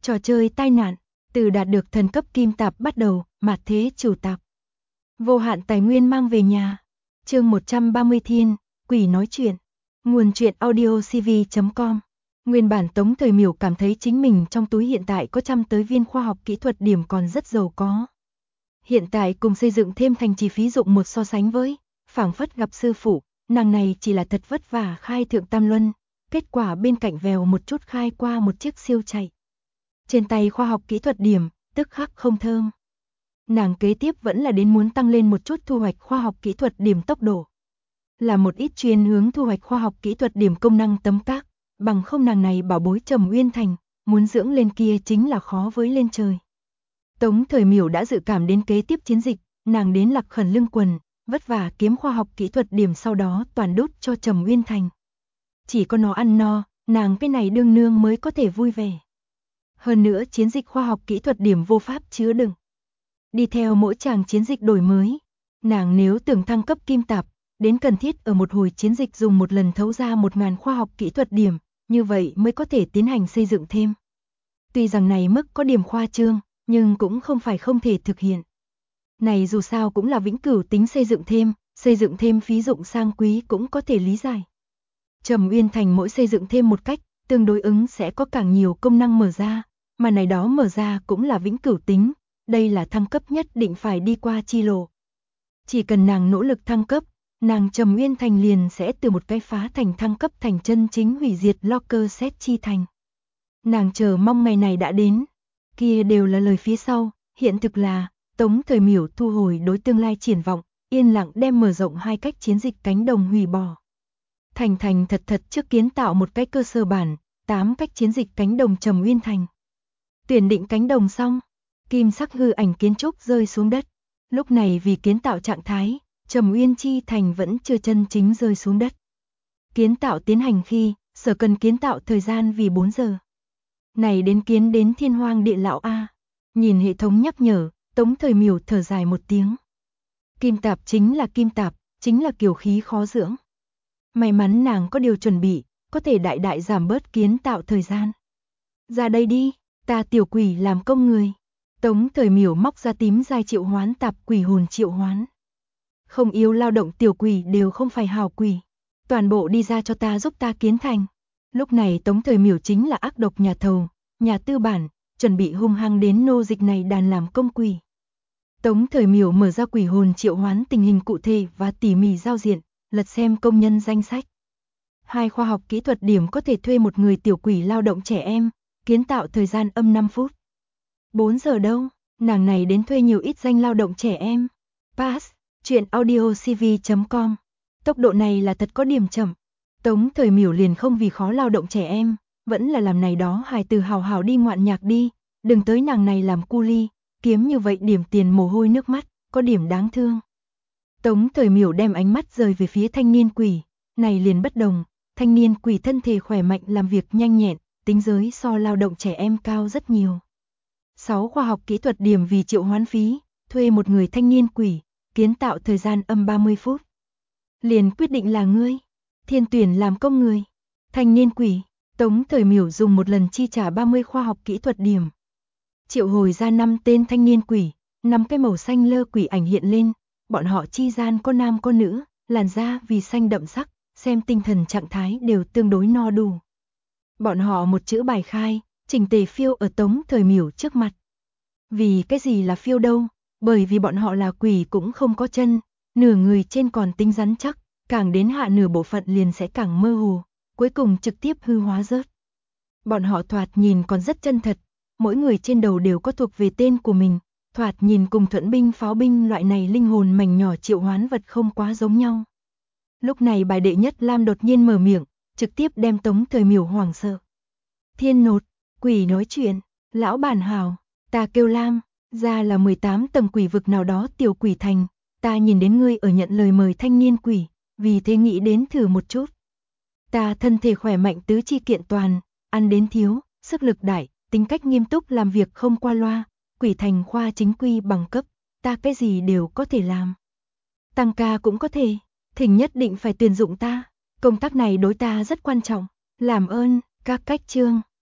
Trò chơi tai nạn, từ đạt được thần cấp kim tạp bắt đầu, mạt thế chủ tạp. Vô hạn tài nguyên mang về nhà. Chương 130 Thiên, quỷ nói chuyện. Nguồn truyện audio cv.com. Nguyên bản Tống Thời Miểu cảm thấy chính mình trong túi hiện tại có trăm tới viên khoa học kỹ thuật điểm còn rất giàu có. Hiện tại cùng xây dựng thêm thành trì phí dụng một so sánh với, phảng phất gặp sư phụ, nàng này chỉ là thật vất vả khai thượng tam luân, kết quả bên cạnh vèo một chút khai qua một chiếc siêu chạy. Trên tay khoa học kỹ thuật điểm, tức khắc không thơm. Nàng kế tiếp vẫn là đến muốn tăng lên một chút thu hoạch khoa học kỹ thuật điểm tốc độ. Là một ít chuyên hướng thu hoạch khoa học kỹ thuật điểm công năng tấm các, bằng không nàng này bảo bối Trầm Uyên Thành, muốn dưỡng lên kia chính là khó với lên trời. Tống Thời Miểu đã dự cảm đến kế tiếp chiến dịch, nàng đến Lạc Khẩn lưng quần, vất vả kiếm khoa học kỹ thuật điểm sau đó toàn đút cho Trầm Uyên Thành. Chỉ có nó ăn no, nàng cái này đương nương mới có thể vui vẻ. Hơn nữa chiến dịch khoa học kỹ thuật điểm vô pháp chứa đựng. Đi theo mỗi chàng chiến dịch đổi mới, nàng nếu tưởng thăng cấp kim tạp, đến cần thiết ở một hồi chiến dịch dùng một lần thấu ra 1000 khoa học kỹ thuật điểm, như vậy mới có thể tiến hành xây dựng thêm. Tuy rằng này mức có điểm khoa trương, nhưng cũng không phải không thể thực hiện. Này dù sao cũng là vĩnh cửu tính xây dựng thêm phí dụng sang quý cũng có thể lý giải. Trầm Uyên Thành mỗi xây dựng thêm một cách, tương đối ứng sẽ có càng nhiều công năng mở ra, mà này đó mở ra cũng là vĩnh cửu tính, đây là thăng cấp nhất định phải đi qua chi lộ. Chỉ cần nàng nỗ lực thăng cấp, nàng Trầm Uyên Thành liền sẽ từ một cái phá thành thăng cấp thành chân chính hủy diệt Locker Set chi thành. Nàng chờ mong ngày này đã đến, kia đều là lời phía sau, hiện thực là, Tống Thời Miểu thu hồi đối tương lai triển vọng, yên lặng đem mở rộng hai cách chiến dịch cánh đồng hủy bỏ. Thành thật trước kiến tạo một cái cơ sở bản, 8 cách chiến dịch cánh đồng Trầm Uyên Thành. Tuyển định cánh đồng xong, kim sắc hư ảnh kiến trúc rơi xuống đất. Lúc này vì kiến tạo trạng thái, Trầm Uyên chi thành vẫn chưa chân chính rơi xuống đất. Kiến tạo tiến hành khi, sở cần kiến tạo thời gian vì 4 giờ. Này đến kiến đến thiên hoang địa lão A. Nhìn hệ thống nhắc nhở, Tống Thời Miểu thở dài một tiếng. Kim tạp, chính là kiều khí khó dưỡng. May mắn nàng có điều chuẩn bị, có thể đại giảm bớt kiến tạo thời gian. Ra đây đi, ta tiểu quỷ làm công người. Tống Thời Miểu móc ra tím giai triệu hoán tạp quỷ hồn triệu hoán. Không yêu lao động tiểu quỷ đều không phải hào quỷ. Toàn bộ đi ra cho ta giúp ta kiến thành. Lúc này Tống Thời Miểu chính là ác độc nhà thầu, nhà tư bản, chuẩn bị hung hăng đến nô dịch này đàn làm công quỷ. Tống Thời Miểu mở ra quỷ hồn triệu hoán tình hình cụ thể và tỉ mỉ giao diện, lật xem công nhân danh sách. 2 khoa học kỹ thuật điểm có thể thuê một người tiểu quỷ lao động trẻ em, kiến tạo thời gian âm 5 phút. 4 giờ đâu, nàng này đến thuê nhiều ít danh lao động trẻ em. Pass, truyện audio cv.com. Tốc độ này là thật có điểm chậm. Tống Thời Miểu liền không vì khó lao động trẻ em, vẫn là làm này đó hài từ hào hào đi ngoạn nhạc đi, đừng tới nàng này làm cu ly, kiếm như vậy điểm tiền mồ hôi nước mắt, có điểm đáng thương. Tống Thời Miểu đem ánh mắt rời về phía thanh niên quỷ, này liền bất đồng, thanh niên quỷ thân thể khỏe mạnh làm việc nhanh nhẹn, tính giới so lao động trẻ em cao rất nhiều. 6 khoa học kỹ thuật điểm vì triệu hoán phí, thuê một người thanh niên quỷ, kiến tạo thời gian âm 30 phút. Liền quyết định là ngươi, thiên tuyển làm công người. Thanh niên quỷ, Tống Thời Miểu dùng một lần chi trả 30 khoa học kỹ thuật điểm. Triệu hồi ra 5 tên thanh niên quỷ, 5 cái màu xanh lơ quỷ ảnh hiện lên, bọn họ chi gian có nam có nữ, làn da vì xanh đậm sắc, xem tinh thần trạng thái đều tương đối no đủ. Bọn họ một chữ bài khai, chỉnh tề phiêu ở Tống Thời Miểu trước mặt. Vì cái gì là phiêu đâu? Bởi vì bọn họ là quỷ cũng không có chân, nửa người trên còn tinh rắn chắc, càng đến hạ nửa bộ phận liền sẽ càng mơ hồ, cuối cùng trực tiếp hư hóa rớt. Bọn họ thoạt nhìn còn rất chân thật, mỗi người trên đầu đều có thuộc về tên của mình, thoạt nhìn cùng thuẫn binh pháo binh loại này linh hồn mảnh nhỏ triệu hoán vật không quá giống nhau. Lúc này bài đệ nhất Lam đột nhiên mở miệng, trực tiếp đem Tống Thời Miểu hoảng sợ. Thiên nột, quỷ nói chuyện, lão bản hào, ta kêu Lam, ra là 18 tầng quỷ vực nào đó tiểu quỷ thành, ta nhìn đến ngươi ở nhận lời mời thanh niên quỷ, vì thế nghĩ đến thử một chút. Ta thân thể khỏe mạnh tứ chi kiện toàn, ăn đến thiếu, sức lực đại, tính cách nghiêm túc làm việc không qua loa, quỷ thành khoa chính quy bằng cấp, ta cái gì đều có thể làm. Tăng ca cũng có thể, thỉnh nhất định phải tuyển dụng ta, công tác này đối ta rất quan trọng, làm ơn, các cách chương.